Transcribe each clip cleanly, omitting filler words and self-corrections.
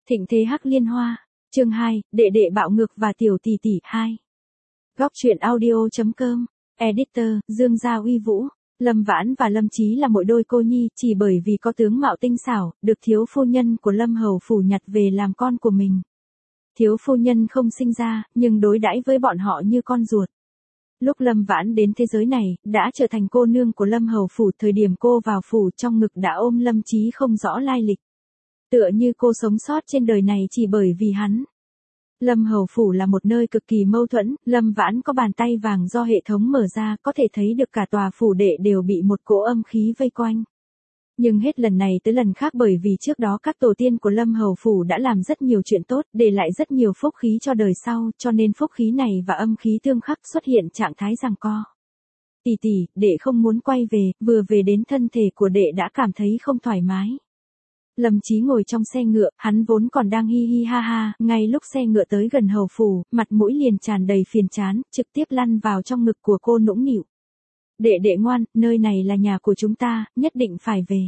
Thịnh thế Hắc Liên Hoa, chương 2, đệ đệ bạo ngược và tiểu tỷ tỷ 2. Góc truyện audio.com, editor, Dương Gia Uy Vũ. Lâm Vãn và Lâm Chí là mỗi đôi cô nhi, chỉ bởi vì có tướng mạo tinh xảo, được thiếu phu nhân của Lâm Hầu phủ nhặt về làm con của mình. Thiếu phu nhân không sinh ra, nhưng đối đãi với bọn họ như con ruột. Lúc Lâm Vãn đến thế giới này, đã trở thành cô nương của Lâm Hầu phủ, thời điểm cô vào phủ trong ngực đã ôm Lâm Chí không rõ lai lịch. Tựa như cô sống sót trên đời này chỉ bởi vì hắn. Lâm Hầu phủ là một nơi cực kỳ mâu thuẫn, Lâm Vãn có bàn tay vàng do hệ thống mở ra, có thể thấy được cả tòa phủ đệ đều bị một cỗ âm khí vây quanh. Nhưng hết lần này tới lần khác, bởi vì trước đó các tổ tiên của Lâm Hầu phủ đã làm rất nhiều chuyện tốt, để lại rất nhiều phúc khí cho đời sau, cho nên phúc khí này và âm khí tương khắc xuất hiện trạng thái giằng co. Tỷ tỷ, đệ không muốn quay về, vừa về đến thân thể của đệ đã cảm thấy không thoải mái. Lâm Chí ngồi trong xe ngựa, hắn vốn còn đang hi hi ha ha, ngay lúc xe ngựa tới gần Hầu phủ, mặt mũi liền tràn đầy phiền chán, trực tiếp lăn vào trong ngực của cô nũng nịu. Đệ đệ ngoan, nơi này là nhà của chúng ta, nhất định phải về.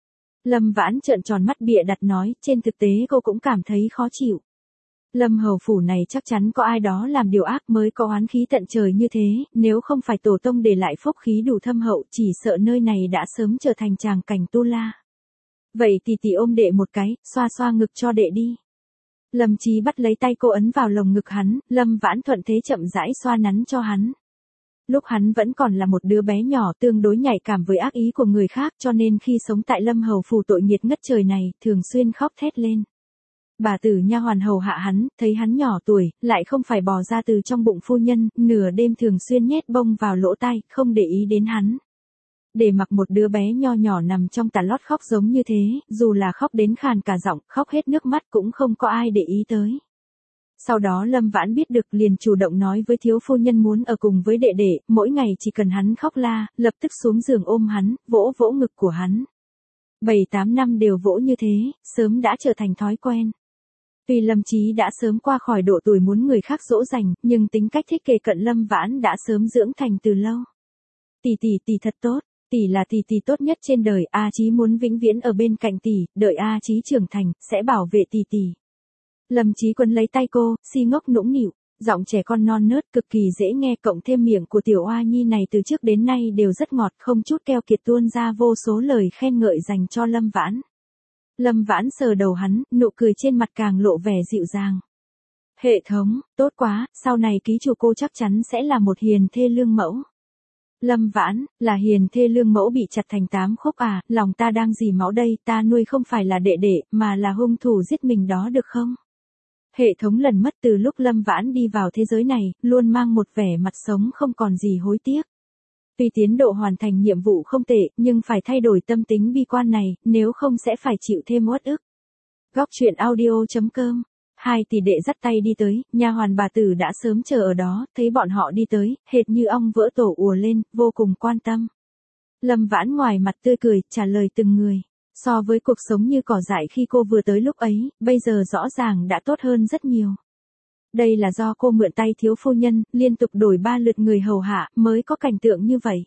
Lâm Vãn trợn tròn mắt bịa đặt nói, trên thực tế cô cũng cảm thấy khó chịu. Lâm Hầu phủ này chắc chắn có ai đó làm điều ác mới có oán khí tận trời như thế, nếu không phải tổ tông để lại phúc khí đủ thâm hậu, chỉ sợ nơi này đã sớm trở thành tràng cảnh tu la. Vậy tỷ tỷ ôm đệ một cái, xoa xoa ngực cho đệ đi. Lâm Chí bắt lấy tay cô ấn vào lồng ngực hắn, Lâm Vãn thuận thế chậm rãi xoa nắn cho hắn. Lúc hắn vẫn còn là một đứa bé nhỏ tương đối nhạy cảm với ác ý của người khác, cho nên khi sống tại Lâm Hầu phủ tội nghiệt ngất trời này, thường xuyên khóc thét lên. Bà tử nha hoàn hầu hạ hắn, thấy hắn nhỏ tuổi, lại không phải bò ra từ trong bụng phu nhân, nửa đêm thường xuyên nhét bông vào lỗ tai, không để ý đến hắn. Để mặc một đứa bé nho nhỏ nằm trong tà lót khóc giống như thế, dù là khóc đến khàn cả giọng, khóc hết nước mắt cũng không có ai để ý tới. Sau đó Lâm Vãn biết được liền chủ động nói với thiếu phu nhân muốn ở cùng với đệ đệ, mỗi ngày chỉ cần hắn khóc la, lập tức xuống giường ôm hắn, vỗ vỗ ngực của hắn. 7-8 năm đều vỗ như thế, sớm đã trở thành thói quen. Tuy Lâm Chí đã sớm qua khỏi độ tuổi muốn người khác dỗ dành, nhưng tính cách thích kề cận Lâm Vãn đã sớm dưỡng thành từ lâu. Tỷ thật tốt. Tỷ là tỷ tốt nhất trên đời, A Chí muốn vĩnh viễn ở bên cạnh tỷ, đợi A Chí trưởng thành, sẽ bảo vệ tỷ. Lâm Chí quấn lấy tay cô, si ngốc nũng nịu, giọng trẻ con non nớt cực kỳ dễ nghe, cộng thêm miệng của tiểu oa nhi này từ trước đến nay đều rất ngọt, không chút keo kiệt tuôn ra vô số lời khen ngợi dành cho Lâm Vãn. Lâm Vãn sờ đầu hắn, nụ cười trên mặt càng lộ vẻ dịu dàng. Hệ thống, tốt quá, sau này ký chủ cô chắc chắn sẽ là một hiền thê lương mẫu. Lâm Vãn, là hiền thê lương mẫu bị chặt thành 8 khúc à, lòng ta đang dì máu đây, ta nuôi không phải là đệ đệ, mà là hung thủ giết mình đó được không? Hệ thống lần mất từ lúc Lâm Vãn đi vào thế giới này, luôn mang một vẻ mặt sống không còn gì hối tiếc. Tuy tiến độ hoàn thành nhiệm vụ không tệ, nhưng phải thay đổi tâm tính bi quan này, nếu không sẽ phải chịu thêm uất ức. Góc truyện audio.com. Hai tỷ đệ dắt tay đi tới, nha hoàn bà tử đã sớm chờ ở đó, thấy bọn họ đi tới, hệt như ong vỡ tổ ùa lên, vô cùng quan tâm. Lâm Vãn ngoài mặt tươi cười, trả lời từng người. So với cuộc sống như cỏ dại khi cô vừa tới lúc ấy, bây giờ rõ ràng đã tốt hơn rất nhiều. Đây là do cô mượn tay thiếu phu nhân, liên tục đổi 3 lượt người hầu hạ, mới có cảnh tượng như vậy.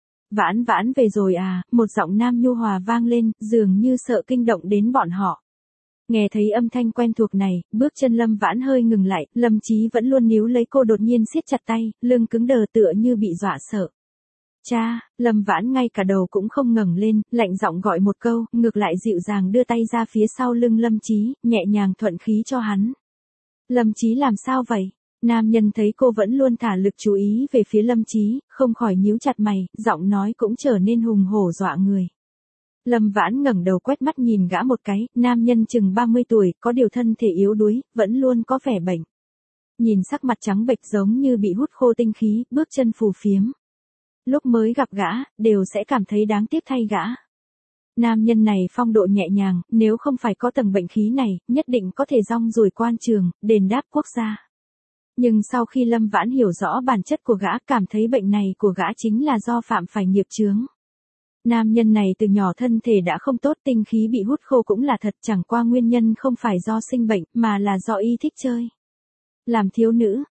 Vãn về rồi à, một giọng nam nhu hòa vang lên, dường như sợ kinh động đến bọn họ. Nghe thấy âm thanh quen thuộc này, bước chân Lâm Vãn hơi ngừng lại, Lâm Chí vẫn luôn níu lấy cô đột nhiên siết chặt tay, lưng cứng đờ tựa như bị dọa sợ. Cha, Lâm Vãn ngay cả đầu cũng không ngẩng lên, lạnh giọng gọi một câu, ngược lại dịu dàng đưa tay ra phía sau lưng Lâm Chí, nhẹ nhàng thuận khí cho hắn. Lâm Chí làm sao vậy? Nam nhân thấy cô vẫn luôn thả lực chú ý về phía Lâm Chí, không khỏi nhíu chặt mày, giọng nói cũng trở nên hùng hổ dọa người. Lâm Vãn ngẩng đầu quét mắt nhìn gã một cái, nam nhân chừng 30 tuổi, có điều thân thể yếu đuối, vẫn luôn có vẻ bệnh. Nhìn sắc mặt trắng bệch giống như bị hút khô tinh khí, bước chân phù phiếm. Lúc mới gặp gã, đều sẽ cảm thấy đáng tiếc thay gã. Nam nhân này phong độ nhẹ nhàng, nếu không phải có tầng bệnh khí này, nhất định có thể rong ruổi quan trường, đền đáp quốc gia. Nhưng sau khi Lâm Vãn hiểu rõ bản chất của gã, cảm thấy bệnh này của gã chính là do phạm phải nghiệp chướng. Nam nhân này từ nhỏ thân thể đã không tốt, tinh khí bị hút khô cũng là thật, chẳng qua nguyên nhân không phải do sinh bệnh, mà là do y thích chơi. Làm thiếu nữ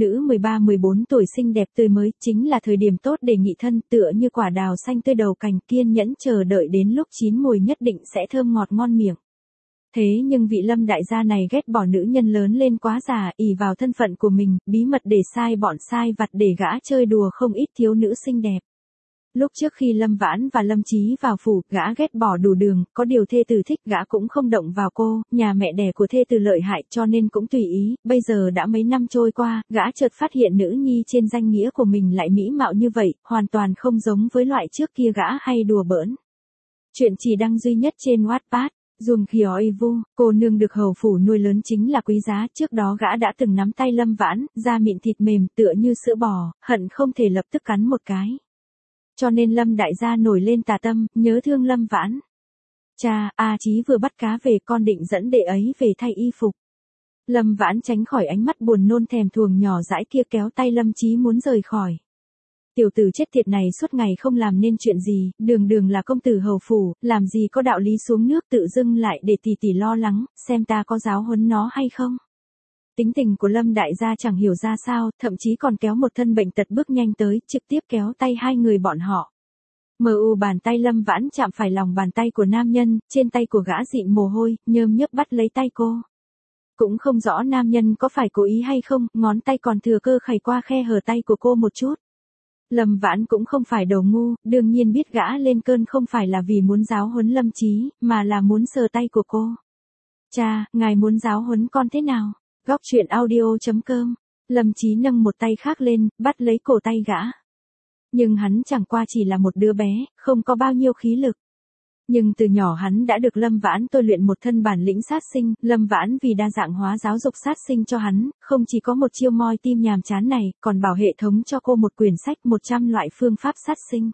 13-14 tuổi xinh đẹp tươi mới, chính là thời điểm tốt để nghị thân, tựa như quả đào xanh tươi đầu cành, kiên nhẫn chờ đợi đến lúc chín mùi nhất định sẽ thơm ngọt ngon miệng. Thế nhưng vị Lâm đại gia này ghét bỏ nữ nhân lớn lên quá già, ỷ vào thân phận của mình, bí mật để sai bọn sai vặt để gã chơi đùa không ít thiếu nữ xinh đẹp. Lúc trước khi Lâm Vãn và Lâm Chí vào phủ, gã ghét bỏ đủ đường, có điều thê tử thích gã cũng không động vào cô, nhà mẹ đẻ của thê tử lợi hại cho nên cũng tùy ý, bây giờ đã mấy năm trôi qua, gã chợt phát hiện nữ nhi trên danh nghĩa của mình lại mỹ mạo như vậy, hoàn toàn không giống với loại trước kia gã hay đùa bỡn. Chuyện chỉ đăng duy nhất trên Wattpad. Dùng Khioi Vu, cô nương được hầu phủ nuôi lớn chính là quý giá, trước đó gã đã từng nắm tay Lâm Vãn, da mịn thịt mềm tựa như sữa bò, hận không thể lập tức cắn một cái. Cho nên Lâm đại gia nổi lên tà tâm, nhớ thương Lâm Vãn. Cha, A Chí vừa bắt cá về, con định dẫn đệ ấy về thay y phục. Lâm Vãn tránh khỏi ánh mắt buồn nôn thèm thuồng nhỏ dãi kia, kéo tay Lâm Chí muốn rời khỏi. Tiểu tử chết tiệt này suốt ngày không làm nên chuyện gì, đường đường là công tử hầu phủ, làm gì có đạo lý xuống nước tự dưng lại để tỷ tỷ lo lắng, xem ta có giáo huấn nó hay không. Tính tình của Lâm đại gia chẳng hiểu ra sao, thậm chí còn kéo một thân bệnh tật bước nhanh tới, trực tiếp kéo tay hai người bọn họ. Bàn tay Lâm Vãn chạm phải lòng bàn tay của nam nhân, trên tay của gã dịn mồ hôi, nhớm nhớp bắt lấy tay cô. Cũng không rõ nam nhân có phải cố ý hay không, ngón tay còn thừa cơ khẩy qua khe hở tay của cô một chút. Lâm Vãn cũng không phải đầu ngu, đương nhiên biết gã lên cơn không phải là vì muốn giáo huấn Lâm Chí, mà là muốn sờ tay của cô. Cha, ngài muốn giáo huấn con thế nào? Góc truyện audio.com. Lâm Chí nâng một tay khác lên, bắt lấy cổ tay gã. Nhưng hắn chẳng qua chỉ là một đứa bé, không có bao nhiêu khí lực. Nhưng từ nhỏ hắn đã được Lâm Vãn tôi luyện một thân bản lĩnh sát sinh, Lâm Vãn vì đa dạng hóa giáo dục sát sinh cho hắn, không chỉ có một chiêu moi tim nhàm chán này, còn bảo hệ thống cho cô một quyển sách 100 loại phương pháp sát sinh.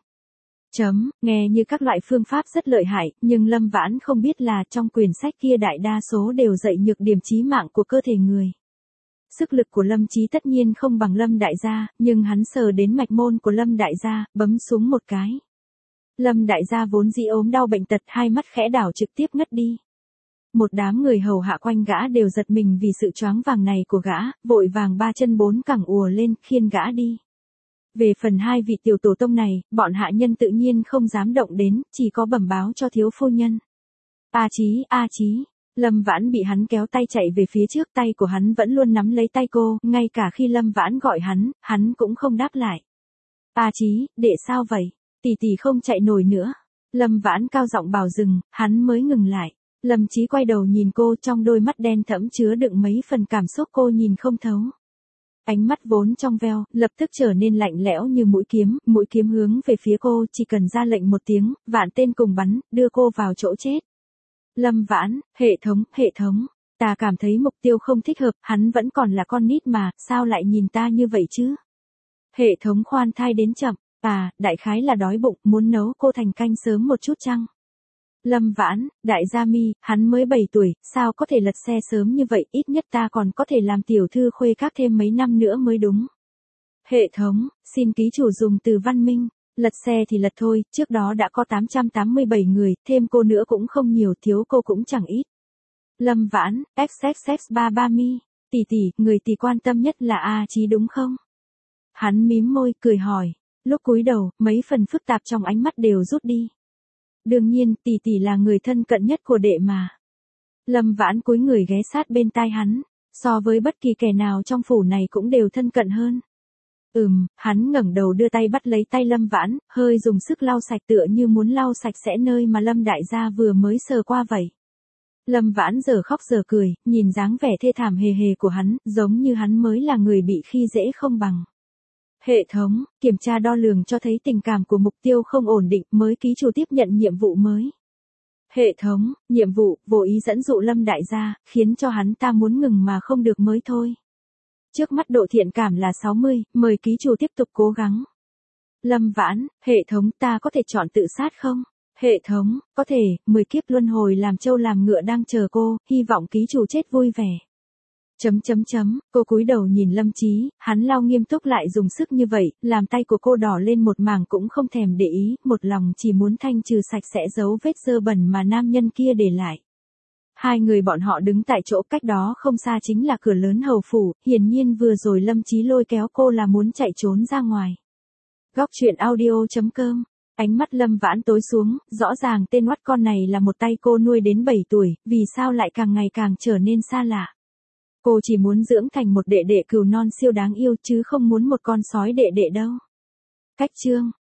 Nghe như các loại phương pháp rất lợi hại, nhưng Lâm Vãn không biết là trong quyển sách kia đại đa số đều dạy nhược điểm chí mạng của cơ thể người. Sức lực của Lâm Chí tất nhiên không bằng Lâm đại gia, nhưng hắn sờ đến mạch môn của Lâm đại gia, bấm xuống một cái. Lâm đại gia vốn dĩ ốm đau bệnh tật, hai mắt khẽ đảo trực tiếp ngất đi. Một đám người hầu hạ quanh gã đều giật mình vì sự choáng vàng này của gã, vội vàng ba chân bốn cẳng ùa lên, khiêng gã đi. Về phần hai vị tiểu tổ tông này, bọn hạ nhân tự nhiên không dám động đến, chỉ có bẩm báo cho thiếu phu nhân. A Chí, Lâm Vãn bị hắn kéo tay chạy về phía trước, tay của hắn vẫn luôn nắm lấy tay cô, ngay cả khi Lâm Vãn gọi hắn cũng không đáp lại. A Chí, đệ sao vậy? Tỷ tỷ không chạy nổi nữa. Lâm Vãn cao giọng bảo dừng, hắn mới ngừng lại. Lâm Chí quay đầu nhìn cô, trong đôi mắt đen thẫm chứa đựng mấy phần cảm xúc cô nhìn không thấu. Ánh mắt vốn trong veo, lập tức trở nên lạnh lẽo như mũi kiếm hướng về phía cô, chỉ cần ra lệnh một tiếng, vạn tên cùng bắn, đưa cô vào chỗ chết. Lâm Vãn, hệ thống, ta cảm thấy mục tiêu không thích hợp, hắn vẫn còn là con nít mà, sao lại nhìn ta như vậy chứ? Hệ thống khoan thai đến chậm, đại khái là đói bụng, muốn nấu cô thành canh sớm một chút chăng? Lâm Vãn, đại gia mi, hắn mới 7 tuổi, sao có thể lật xe sớm như vậy, ít nhất ta còn có thể làm tiểu thư khuê các thêm mấy năm nữa mới đúng. Hệ thống, xin ký chủ dùng từ văn minh, lật xe thì lật thôi, trước đó đã có 887 người, thêm cô nữa cũng không nhiều, thiếu cô cũng chẳng ít. Lâm Vãn, XXX33 mi, tỷ, người tỷ quan tâm nhất là A Chí đúng không? Hắn mím môi, cười hỏi, lúc cúi đầu, mấy phần phức tạp trong ánh mắt đều rút đi. Đương nhiên, tỷ là người thân cận nhất của đệ mà. Lâm Vãn cúi người ghé sát bên tai hắn, so với bất kỳ kẻ nào trong phủ này cũng đều thân cận hơn. Hắn ngẩng đầu đưa tay bắt lấy tay Lâm Vãn, hơi dùng sức lau sạch tựa như muốn lau sạch sẽ nơi mà Lâm đại gia vừa mới sờ qua vậy. Lâm Vãn giờ khóc giờ cười, nhìn dáng vẻ thê thảm hề hề của hắn, giống như hắn mới là người bị khi dễ không bằng. Hệ thống, kiểm tra đo lường cho thấy tình cảm của mục tiêu không ổn định, mới ký chủ tiếp nhận nhiệm vụ mới. Hệ thống, nhiệm vụ, vô ý dẫn dụ Lâm đại gia, khiến cho hắn ta muốn ngừng mà không được mới thôi. Trước mắt độ thiện cảm là 60, mời ký chủ tiếp tục cố gắng. Lâm Vãn, hệ thống, ta có thể chọn tự sát không? Hệ thống, có thể, 10 kiếp luân hồi làm trâu làm ngựa đang chờ cô, hy vọng ký chủ chết vui vẻ. Cô cúi đầu nhìn Lâm Chí, hắn lao nghiêm túc lại dùng sức như vậy, làm tay của cô đỏ lên một mảng cũng không thèm để ý, một lòng chỉ muốn thanh trừ sạch sẽ dấu vết dơ bẩn mà nam nhân kia để lại. Hai người bọn họ đứng tại chỗ cách đó không xa chính là cửa lớn hầu phủ, hiển nhiên vừa rồi Lâm Chí lôi kéo cô là muốn chạy trốn ra ngoài. Góc truyện audio.com Ánh mắt Lâm Vãn tối xuống, rõ ràng tên oắt con này là một tay cô nuôi đến 7 tuổi, vì sao lại càng ngày càng trở nên xa lạ. Cô chỉ muốn dưỡng thành một đệ đệ cừu non siêu đáng yêu chứ không muốn một con sói đệ đệ đâu. Cách chương